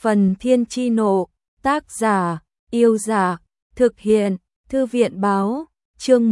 Phần Thiên Chi Nộ, tác giả, Yêu Giả, thực hiện, Thư viện Báo, chương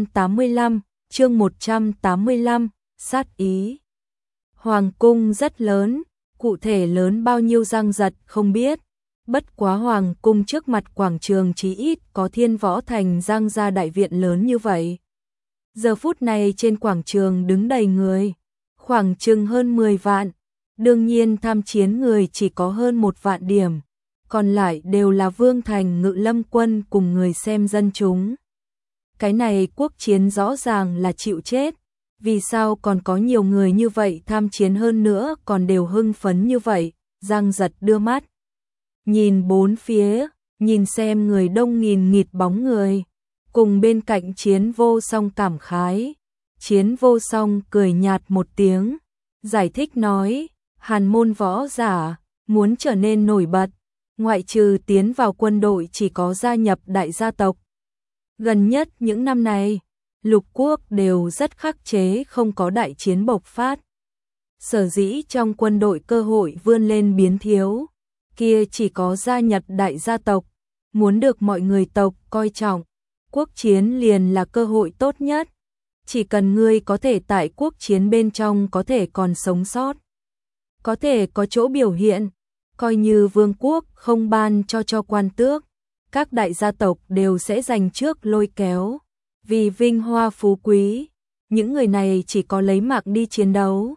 185, sát ý. Hoàng cung rất lớn, cụ thể lớn bao nhiêu Giang Giật không biết, bất quá Hoàng cung trước mặt quảng trường chí ít có Thiên Võ Thành Giang gia đại viện lớn như vậy. Giờ phút này trên quảng trường đứng đầy người, khoảng chừng hơn 10 vạn. Đương nhiên tham chiến người chỉ có hơn 1 vạn điểm, còn lại đều là Vương Thành Ngự Lâm quân cùng người xem dân chúng. Cái này quốc chiến rõ ràng là chịu chết, vì sao còn có nhiều người như vậy tham chiến hơn nữa còn đều hưng phấn như vậy. Giang Giật đưa mắt nhìn bốn phía, nhìn xem người đông nghìn nghịt bóng người, cùng bên cạnh Chiến Vô Song cảm khái. Chiến Vô Song cười nhạt một tiếng, giải thích nói: Hàn môn võ giả muốn trở nên nổi bật, ngoại trừ tiến vào quân đội chỉ có gia nhập đại gia tộc. Gần nhất những năm này, lục quốc đều rất khắc chế không có đại chiến bộc phát. Sở dĩ trong quân đội cơ hội vươn lên biến thiếu, kia chỉ có gia nhập đại gia tộc, muốn được mọi người tộc coi trọng. Quốc chiến liền là cơ hội tốt nhất, chỉ cần ngươi có thể tại quốc chiến bên trong có thể còn sống sót, có thể có chỗ biểu hiện, coi như vương quốc không ban cho quan tước, các đại gia tộc đều sẽ giành trước lôi kéo, vì vinh hoa phú quý, những người này chỉ có lấy mạng đi chiến đấu.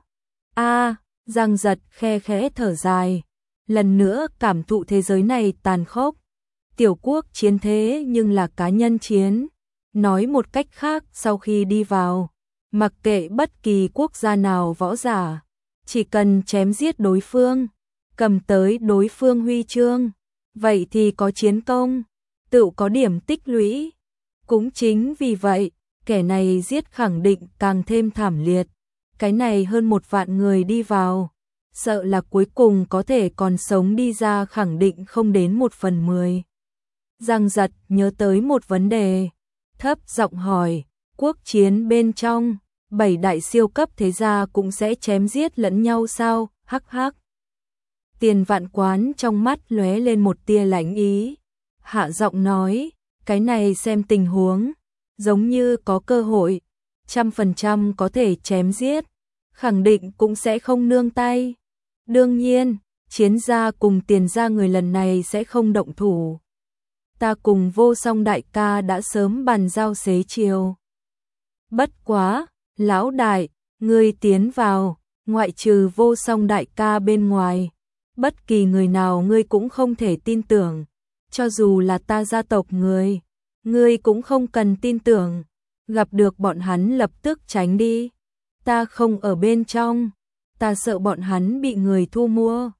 Giang Giật khe khẽ thở dài, lần nữa cảm thụ thế giới này tàn khốc. Tiểu quốc chiến thế nhưng là cá nhân chiến, nói một cách khác sau khi đi vào, mặc kệ bất kỳ quốc gia nào võ giả, chỉ cần chém giết đối phương, cầm tới đối phương huy chương, vậy thì có chiến công, tự có điểm tích lũy. Cũng chính vì vậy, kẻ này giết khẳng định càng thêm thảm liệt. Cái này hơn 1 vạn người đi vào, sợ là cuối cùng có thể còn sống đi ra khẳng định không đến 1/10. Giang Giật nhớ tới một vấn đề, thấp giọng hỏi: quốc chiến bên trong 7 đại siêu cấp thế gia cũng sẽ chém giết lẫn nhau sao? Hắc hắc. Tiền Vạn Quán trong mắt lóe lên một tia lãnh ý, hạ giọng nói: cái này xem tình huống, giống như có cơ hội, 100% có thể chém giết, khẳng định cũng sẽ không nương tay. Đương nhiên, Chiến gia cùng Tiền gia người lần này sẽ không động thủ. Ta cùng Vô Song đại ca đã sớm bàn giao xế chiều. Bất quá, lão đại, ngươi tiến vào, ngoại trừ Vô Song đại ca bên ngoài, bất kỳ người nào ngươi cũng không thể tin tưởng, cho dù là ta gia tộc ngươi cũng không cần tin tưởng, gặp được bọn hắn lập tức tránh đi. Ta không ở bên trong, ta sợ bọn hắn bị người thu mua.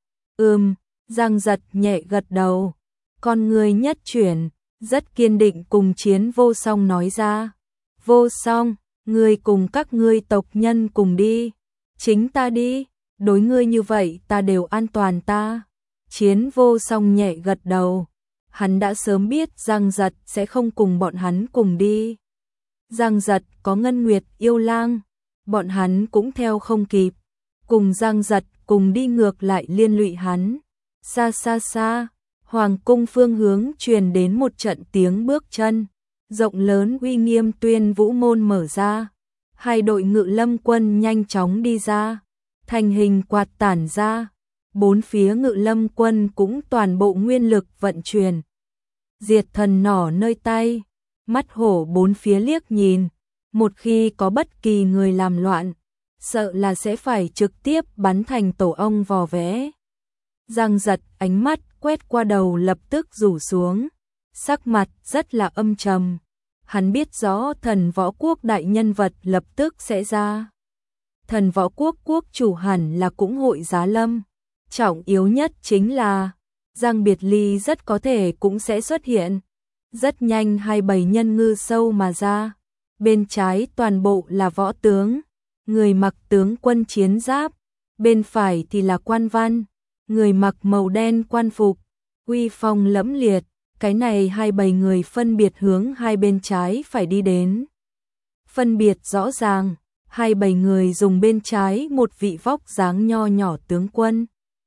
Giang Giật nhẹ gật đầu, con người nhất chuyển, rất kiên định cùng Chiến Vô Song nói ra: Vô Song, ngươi cùng các ngươi tộc nhân cùng đi, chính ta đi, đối ngươi như vậy ta đều an toàn ta. Chiến Vô Song nhẹ gật đầu, hắn đã sớm biết Giang Giật sẽ không cùng bọn hắn cùng đi. Giang Giật có Ngân Nguyệt yêu lang, bọn hắn cũng theo không kịp, cùng Giang Giật cùng đi ngược lại liên lụy hắn. Xa xa xa, Hoàng cung phương hướng truyền đến một trận tiếng bước chân, rộng lớn uy nghiêm Tuyên Vũ môn mở ra, 2 đội Ngự Lâm quân nhanh chóng đi ra, thành hình quạt tản ra, 4 phía Ngự Lâm quân cũng toàn bộ nguyên lực vận chuyển. Diệt thần nỏ nơi tay, mắt hổ 4 phía liếc nhìn, một khi có bất kỳ người làm loạn, sợ là sẽ phải trực tiếp bắn thành tổ ong vò vẽ. Giang Giật ánh mắt quét qua đầu lập tức rủ xuống, sắc mặt rất là âm trầm. Hắn biết rõ Thần Võ Quốc đại nhân vật lập tức sẽ ra. Thần Võ Quốc quốc chủ hẳn là cũng hội giá lâm. Trọng yếu nhất chính là Giang Biệt Ly rất có thể cũng sẽ xuất hiện. Rất nhanh 27 nhân ngư sâu mà ra. Bên trái toàn bộ là võ tướng, người mặc tướng quân chiến giáp, bên phải thì là quan văn, người mặc màu đen quan phục, uy phong lẫm liệt. Cái này 27 người phân biệt hướng hai bên trái phải đi đến. Phân biệt rõ ràng, 27 người dùng bên trái một vị vóc dáng nho nhỏ tướng quân.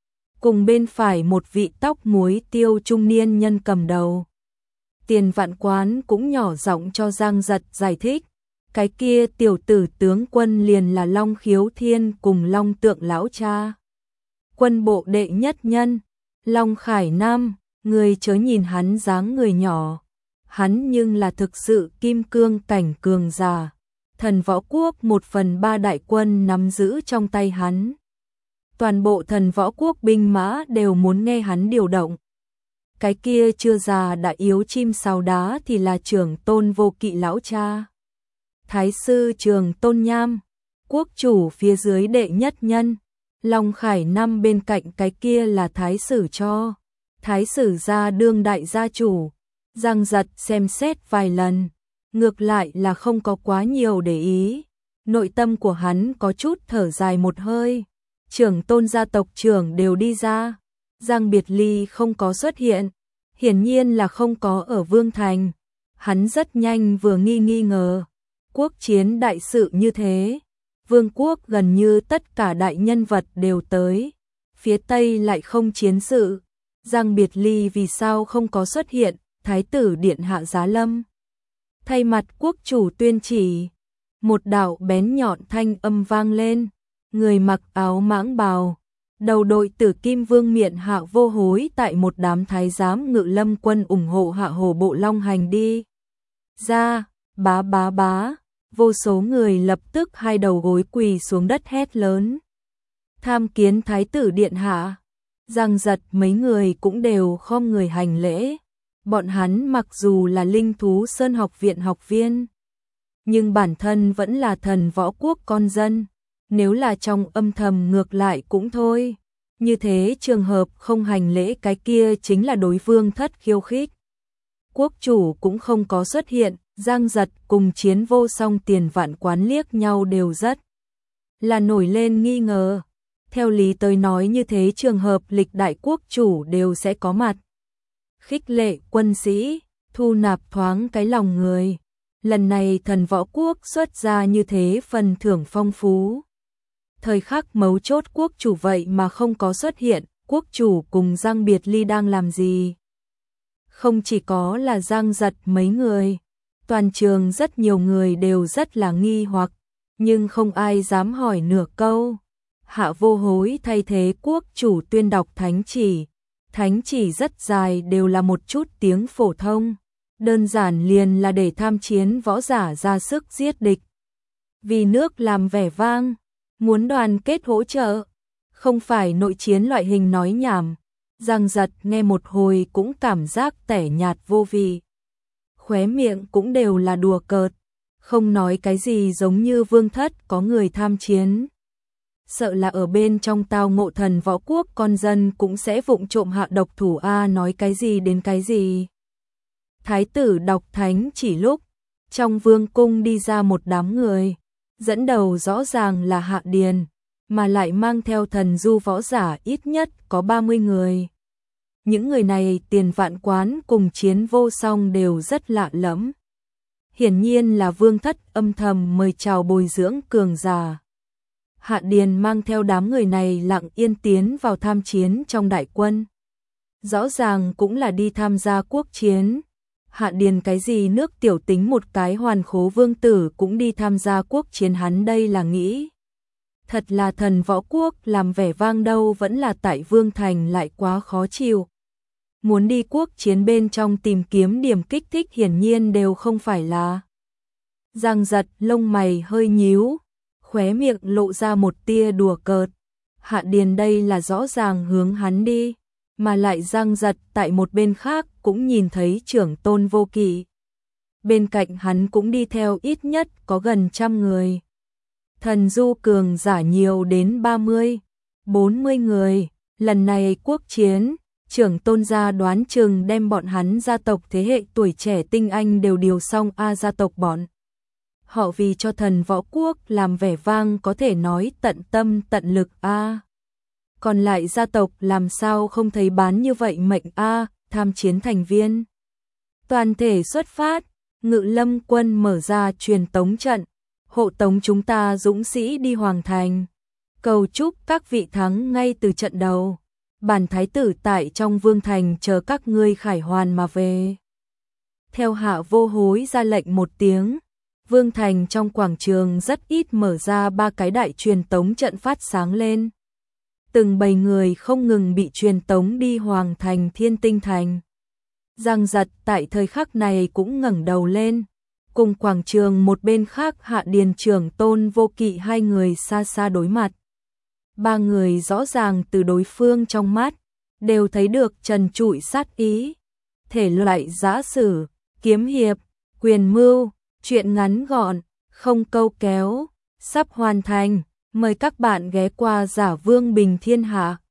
cùng bên phải một vị tóc muối tiêu trung niên nhân cầm đầu. Tiền Vạn Quán cũng nhỏ giọng cho Giang Giật giải thích, cái kia tiểu tử tướng quân liền là Long Khiếu Thiên cùng Long Tượng lão cha. Quân bộ đệ nhất nhân, Long Khải Nam, người chớ nhìn hắn dáng người nhỏ, hắn nhưng là thực sự kim cương cảnh cường giả. Thần Võ Quốc 1/3 đại quân nắm giữ trong tay hắn. Toàn bộ Thần Võ Quốc binh mã đều muốn nghe hắn điều động. Cái kia chưa già đã yếu chim sào đá thì là Trưởng Tôn Vô Kỵ lão cha. Thái sư Trường Tôn Nham, quốc chủ phía dưới đệ nhất nhân. Long Khải Năm bên cạnh cái kia là thái sử Cho, thái sử gia đương đại gia chủ. Giang Giật xem xét vài lần, ngược lại là không có quá nhiều để ý. Nội tâm của hắn có chút thở dài một hơi. Trưởng tôn gia tộc trưởng đều đi ra, Giang Biệt Ly không có xuất hiện, hiển nhiên là không có ở Vương Thành. Hắn rất nhanh vừa nghi ngờ, quốc chiến đại sự như thế, Vương quốc gần như tất cả đại nhân vật đều tới, phía Tây lại không chiến sự, Giang Biệt Ly vì sao không có xuất hiện? Thái tử điện hạ giá lâm, thay mặt quốc chủ tuyên chỉ. Một đạo bén nhọn thanh âm vang lên, người mặc áo mãng bào, đầu đội tử kim vương miện Hạ Vô Hối tại một đám thái giám Ngự Lâm quân ủng hộ Hạ Hổ Bộ Long hành đi ra, bá bá bá, vô số người lập tức hai đầu gối quỳ xuống đất hét lớn, tham kiến thái tử điện hạ. Giang Giật mấy người cũng đều khom người hành lễ. Bọn hắn mặc dù là Linh Thú Sơn học viện học viên, nhưng bản thân vẫn là Thần Võ Quốc con dân, nếu là trong âm thầm ngược lại cũng thôi. Như thế trường hợp không hành lễ cái kia chính là đối phương thất khiêu khích. Quốc chủ cũng không có xuất hiện, Giang Giật cùng Chiến Vô Song Tiền Vạn Quán liếc nhau đều rất là nổi lên nghi ngờ. Theo lý tới nói như thế trường hợp lịch đại quốc chủ đều sẽ có mặt. Khích lệ quân sĩ, thu nạp thoáng cái lòng người. Lần này Thần Võ Quốc xuất ra như thế phần thưởng phong phú. Thời khắc mấu chốt quốc chủ vậy mà không có xuất hiện, quốc chủ cùng Giang Biệt Ly đang làm gì? Không chỉ có là Giang Giật mấy người, toàn trường rất nhiều người đều rất là nghi hoặc, nhưng không ai dám hỏi nửa câu. Hạ Vô Hối thay thế quốc chủ tuyên đọc thánh chỉ rất dài, đều là một chút tiếng phổ thông, đơn giản liền là để tham chiến võ giả ra sức giết địch. Vì nước làm vẻ vang, muốn đoàn kết hỗ trợ, không phải nội chiến loại hình nói nhảm. Giang Giật nghe một hồi cũng cảm giác tẻ nhạt vô vị. Khóe miệng cũng đều là đùa cợt, không nói cái gì giống như vương thất có người tham chiến. Sợ là ở bên trong tao ngộ Thần Võ Quốc con dân cũng sẽ vụng trộm hạ độc thủ a, nói cái gì đến cái gì. Thái tử đọc thánh chỉ lúc, trong vương cung đi ra một đám người, dẫn đầu rõ ràng là Hạ Điền, mà lại mang theo thần du võ giả ít nhất có 30 người. Những người này Tiền Vạn Quán cùng Chiến Vô Song đều rất lạ lẫm. Hiển nhiên là vương thất âm thầm mời chào bồi dưỡng cường giả. Hạ Điền mang theo đám người này lặng yên tiến vào tham chiến trong đại quân. Rõ ràng cũng là đi tham gia quốc chiến. Hạ Điền cái gì nước tiểu tính một cái Hoàn Khố vương tử cũng đi tham gia quốc chiến, hắn đây là nghĩ. Thật là Thần Võ Quốc làm vẻ vang đâu, vẫn là tại Vương Thành lại quá khó chịu. Muốn đi quốc chiến bên trong tìm kiếm điểm kích thích hiển nhiên đều không phải là. Giang Giật lông mày hơi nhíu, khóe miệng lộ ra một tia đùa cợt. Hạ Điền đây là rõ ràng hướng hắn đi, mà lại Giang Giật tại một bên khác cũng nhìn thấy Trưởng Tôn Vô Kỵ. Bên cạnh hắn cũng đi theo ít nhất có gần 100 người. Thần du cường giả nhiều đến 30-40 người. Lần này quốc chiến, Trưởng Tôn gia đoán chừng đem bọn hắn gia tộc thế hệ tuổi trẻ tinh anh đều điều xong a, gia tộc bọn họ vì cho Thần Võ Quốc làm vẻ vang có thể nói tận tâm tận lực a. Còn lại gia tộc làm sao không thấy bán như vậy mệnh a, tham chiến thành viên. Toàn thể xuất phát, Ngự Lâm quân mở ra truyền tống trận, hộ tống chúng ta dũng sĩ đi Hoàng Thành. Cầu chúc các vị thắng ngay từ trận đầu. bản thái tử tại trong vương thành chờ các ngươi khải hoàn mà về. Theo Hạ Vô Hối ra lệnh một tiếng, vương thành trong quảng trường rất ít mở ra 3 cái đại truyền tống trận phát sáng lên. Từng bầy người không ngừng bị truyền tống đi hoàng thành Thiên Tinh Thành. Giang Giật tại thời khắc này cũng ngẩng đầu lên, cùng quảng trường một bên khác Hạ Điền trưởng Tôn Vô Kỵ hai người xa xa đối mặt. Ba người rõ ràng từ đối phương trong mắt, đều thấy được trần trụi sát ý. Thể loại giã sử, kiếm hiệp, quyền mưu, chuyện ngắn gọn, không câu kéo, sắp hoàn thành. Mời các bạn ghé qua Giả Vương Bình Thiên Hạ.